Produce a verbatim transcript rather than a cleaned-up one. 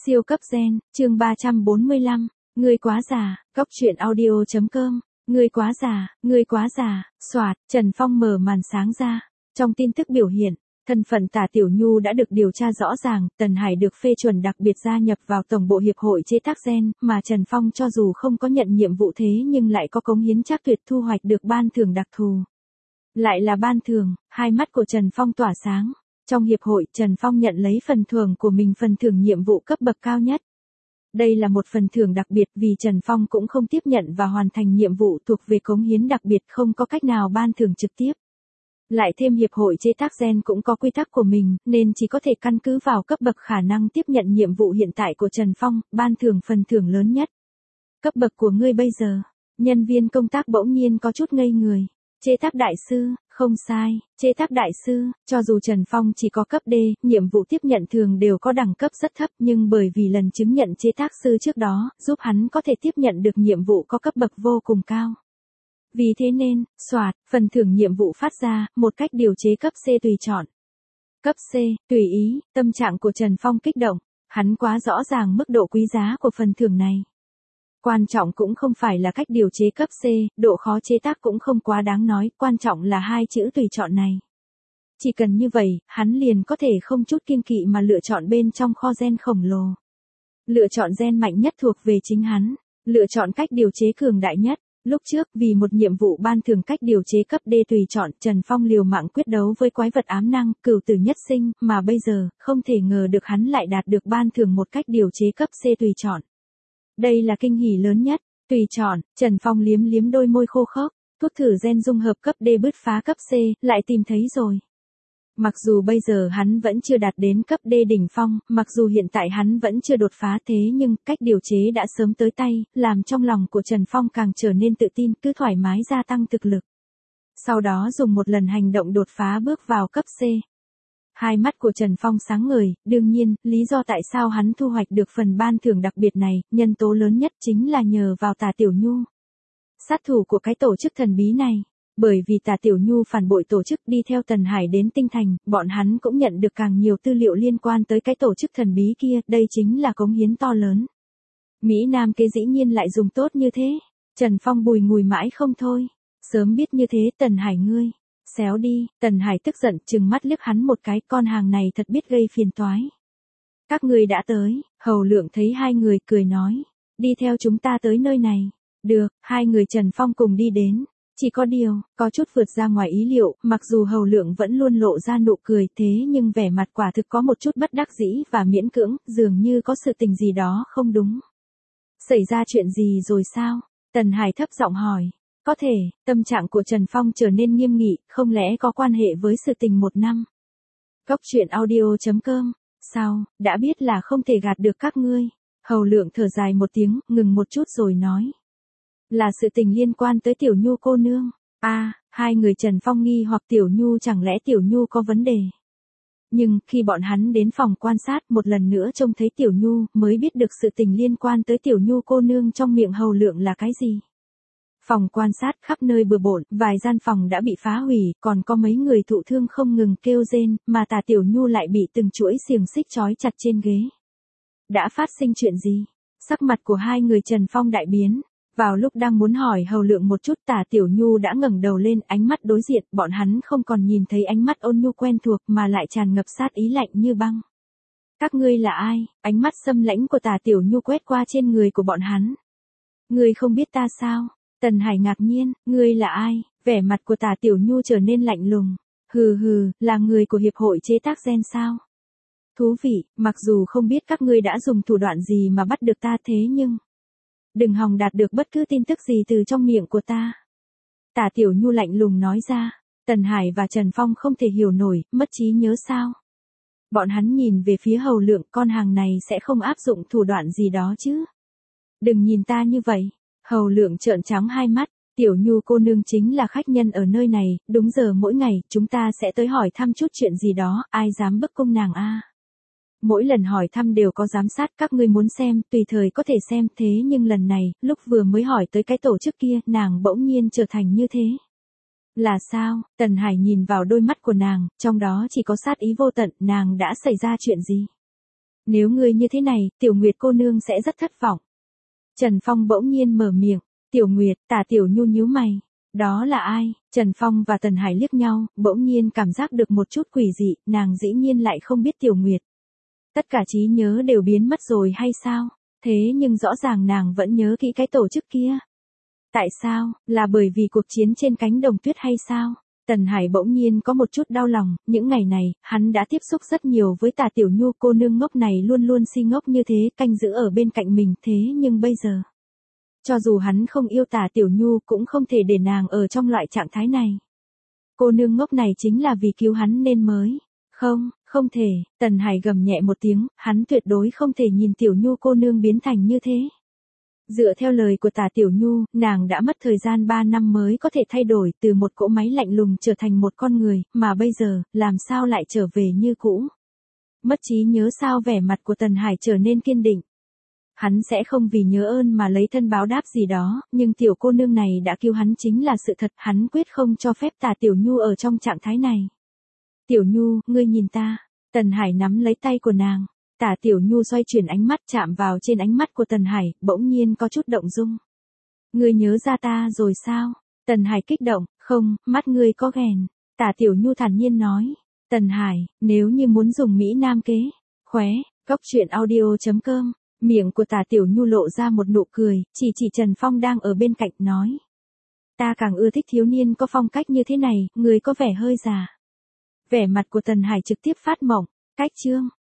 Siêu cấp gen, chương ba trăm bốn mươi lăm, ngươi quá già, góc truyện audio chấm com, ngươi quá già, ngươi quá già, soạt, Trần Phong mở màn sáng ra. Trong tin tức biểu hiện, thân phận Tả Tiểu Nhu đã được điều tra rõ ràng, Tần Hải được phê chuẩn đặc biệt gia nhập vào Tổng bộ Hiệp hội chế tác gen, mà Trần Phong cho dù không có nhận nhiệm vụ thế nhưng lại có cống hiến chắc tuyệt thu hoạch được ban thưởng đặc thù. Lại là ban thưởng, hai mắt của Trần Phong tỏa sáng. Trong hiệp hội, Trần Phong nhận lấy phần thưởng của mình, phần thưởng nhiệm vụ cấp bậc cao nhất. Đây là một phần thưởng đặc biệt vì Trần Phong cũng không tiếp nhận và hoàn thành nhiệm vụ thuộc về cống hiến đặc biệt, không có cách nào ban thưởng trực tiếp. Lại thêm hiệp hội chế tác gen cũng có quy tắc của mình, nên chỉ có thể căn cứ vào cấp bậc khả năng tiếp nhận nhiệm vụ hiện tại của Trần Phong, ban thưởng phần thưởng lớn nhất. Cấp bậc của ngươi bây giờ, nhân viên công tác bỗng nhiên có chút ngây người. Chế tác đại sư, không sai, chế tác đại sư, cho dù Trần Phong chỉ có cấp D, nhiệm vụ tiếp nhận thường đều có đẳng cấp rất thấp, nhưng bởi vì lần chứng nhận chế tác sư trước đó, giúp hắn có thể tiếp nhận được nhiệm vụ có cấp bậc vô cùng cao. Vì thế nên, soạt, phần thưởng nhiệm vụ phát ra, một cách điều chế cấp C tùy chọn. Cấp C, tùy ý, tâm trạng của Trần Phong kích động, hắn quá rõ ràng mức độ quý giá của phần thưởng này. Quan trọng cũng không phải là cách điều chế cấp C, độ khó chế tác cũng không quá đáng nói, quan trọng là hai chữ tùy chọn này. Chỉ cần như vậy, hắn liền có thể không chút kiêng kỵ mà lựa chọn bên trong kho gen khổng lồ. Lựa chọn gen mạnh nhất thuộc về chính hắn, lựa chọn cách điều chế cường đại nhất. Lúc trước, vì một nhiệm vụ ban thưởng cách điều chế cấp D tùy chọn, Trần Phong liều mạng quyết đấu với quái vật ám năng, cửu tử nhất sinh, mà bây giờ, không thể ngờ được hắn lại đạt được ban thưởng một cách điều chế cấp C tùy chọn. Đây là kinh hỉ lớn nhất, tùy chọn, Trần Phong liếm liếm đôi môi khô khốc, thuốc thử gen dung hợp cấp D bứt phá cấp C, lại tìm thấy rồi. Mặc dù bây giờ hắn vẫn chưa đạt đến cấp D đỉnh phong, mặc dù hiện tại hắn vẫn chưa đột phá thế nhưng cách điều chế đã sớm tới tay, làm trong lòng của Trần Phong càng trở nên tự tin, cứ thoải mái gia tăng thực lực. Sau đó dùng một lần hành động đột phá bước vào cấp C. Hai mắt của Trần Phong sáng ngời, đương nhiên, lý do tại sao hắn thu hoạch được phần ban thưởng đặc biệt này, nhân tố lớn nhất chính là nhờ vào Tả Tiểu Nhu. Sát thủ của cái tổ chức thần bí này, bởi vì Tả Tiểu Nhu phản bội tổ chức đi theo Tần Hải đến Tinh Thành, bọn hắn cũng nhận được càng nhiều tư liệu liên quan tới cái tổ chức thần bí kia, đây chính là cống hiến to lớn. Mỹ Nam kế dĩ nhiên lại dùng tốt như thế, Trần Phong bùi ngùi mãi không thôi, sớm biết như thế Tần Hải ngươi. Xéo đi, Tần Hải tức giận trừng mắt liếc hắn một cái, con hàng này thật biết gây phiền toái. Các người đã tới, Hầu Lượng thấy hai người cười nói, đi theo chúng ta tới nơi này. Được, hai người Trần Phong cùng đi đến. Chỉ có điều, có chút vượt ra ngoài ý liệu, mặc dù Hầu Lượng vẫn luôn lộ ra nụ cười thế nhưng vẻ mặt quả thực có một chút bất đắc dĩ và miễn cưỡng, dường như có sự tình gì đó không đúng. Xảy ra chuyện gì rồi sao? Tần Hải thấp giọng hỏi. Có thể, tâm trạng của Trần Phong trở nên nghiêm nghị, không lẽ có quan hệ với sự tình một năm. Góc truyện audio chấm com, sao, đã biết là không thể gạt được các ngươi. Hầu Lượng thở dài một tiếng, ngừng một chút rồi nói. Là sự tình liên quan tới Tiểu Nhu cô nương. a à, hai người Trần Phong nghi hoặc Tiểu Nhu, chẳng lẽ Tiểu Nhu có vấn đề. Nhưng, khi bọn hắn đến phòng quan sát một lần nữa trông thấy Tiểu Nhu, mới biết được sự tình liên quan tới Tiểu Nhu cô nương trong miệng Hầu Lượng là cái gì. Phòng quan sát khắp nơi bừa bộn, vài gian phòng đã bị phá hủy, còn có mấy người thụ thương không ngừng kêu rên, mà Tả Tiểu Nhu lại bị từng chuỗi xiềng xích trói chặt trên ghế. Đã phát sinh chuyện gì? Sắc mặt của hai người Trần Phong đại biến. Vào lúc đang muốn hỏi Hầu Lượng một chút, Tả Tiểu Nhu đã ngẩng đầu lên, ánh mắt đối diện, bọn hắn không còn nhìn thấy ánh mắt ôn nhu quen thuộc mà lại tràn ngập sát ý lạnh như băng. Các ngươi là ai? Ánh mắt xâm lãnh của Tả Tiểu Nhu quét qua trên người của bọn hắn. Ngươi không biết ta sao? Tần Hải ngạc nhiên, ngươi là ai? Vẻ mặt của Tả Tiểu Nhu trở nên lạnh lùng. Hừ hừ, là người của hiệp hội chế tác gen sao? Thú vị, mặc dù không biết các ngươi đã dùng thủ đoạn gì mà bắt được ta thế nhưng đừng hòng đạt được bất cứ tin tức gì từ trong miệng của ta. Tả Tiểu Nhu lạnh lùng nói ra. Tần Hải và Trần Phong không thể hiểu nổi, mất trí nhớ sao? Bọn hắn nhìn về phía Hầu Lượng, con hàng này sẽ không áp dụng thủ đoạn gì đó chứ? Đừng nhìn ta như vậy. Hầu Lượng trợn trắng hai mắt, Tiểu Nhu cô nương chính là khách nhân ở nơi này, đúng giờ mỗi ngày, chúng ta sẽ tới hỏi thăm chút chuyện gì đó, ai dám bức cung nàng a? Mỗi lần hỏi thăm đều có giám sát, các ngươi muốn xem, tùy thời có thể xem, thế nhưng lần này, lúc vừa mới hỏi tới cái tổ chức kia, nàng bỗng nhiên trở thành như thế. Là sao? Tần Hải nhìn vào đôi mắt của nàng, trong đó chỉ có sát ý vô tận, nàng đã xảy ra chuyện gì? Nếu ngươi như thế này, Tiểu Nguyệt cô nương sẽ rất thất vọng. Trần Phong bỗng nhiên mở miệng, Tiểu Nguyệt, Tả Tiểu Nhu nhíu mày. Đó là ai? Trần Phong và Tần Hải liếc nhau, bỗng nhiên cảm giác được một chút quỷ dị, nàng dĩ nhiên lại không biết Tiểu Nguyệt. Tất cả trí nhớ đều biến mất rồi hay sao? Thế nhưng rõ ràng nàng vẫn nhớ kỹ cái tổ chức kia. Tại sao? Là bởi vì cuộc chiến trên cánh đồng tuyết hay sao? Tần Hải bỗng nhiên có một chút đau lòng, những ngày này, hắn đã tiếp xúc rất nhiều với Tả Tiểu Nhu, cô nương ngốc này luôn luôn si ngốc như thế, canh giữ ở bên cạnh mình, thế nhưng bây giờ, cho dù hắn không yêu Tả Tiểu Nhu cũng không thể để nàng ở trong loại trạng thái này. Cô nương ngốc này chính là vì cứu hắn nên mới. Không, không thể, Tần Hải gầm nhẹ một tiếng, hắn tuyệt đối không thể nhìn Tiểu Nhu cô nương biến thành như thế. Dựa theo lời của Tả Tiểu Nhu, nàng đã mất thời gian ba năm mới có thể thay đổi từ một cỗ máy lạnh lùng trở thành một con người, mà bây giờ, làm sao lại trở về như cũ. Mất trí nhớ sao? Vẻ mặt của Tần Hải trở nên kiên định. Hắn sẽ không vì nhớ ơn mà lấy thân báo đáp gì đó, nhưng tiểu cô nương này đã cứu hắn chính là sự thật, hắn quyết không cho phép Tả Tiểu Nhu ở trong trạng thái này. Tiểu Nhu, ngươi nhìn ta. Tần Hải nắm lấy tay của nàng. Tả Tiểu Nhu xoay chuyển ánh mắt chạm vào trên ánh mắt của Tần Hải, bỗng nhiên có chút động dung. Ngươi nhớ ra ta rồi sao? Tần Hải kích động, không, mắt ngươi có ghèn. Tả Tiểu Nhu thản nhiên nói. Tần Hải, nếu như muốn dùng Mỹ Nam kế, khóe, cốc truyện audio chấm com. Miệng của Tả Tiểu Nhu lộ ra một nụ cười, chỉ chỉ Trần Phong đang ở bên cạnh nói. Ta càng ưa thích thiếu niên có phong cách như thế này, người có vẻ hơi già. Vẻ mặt của Tần Hải trực tiếp phát mộng, cách chương.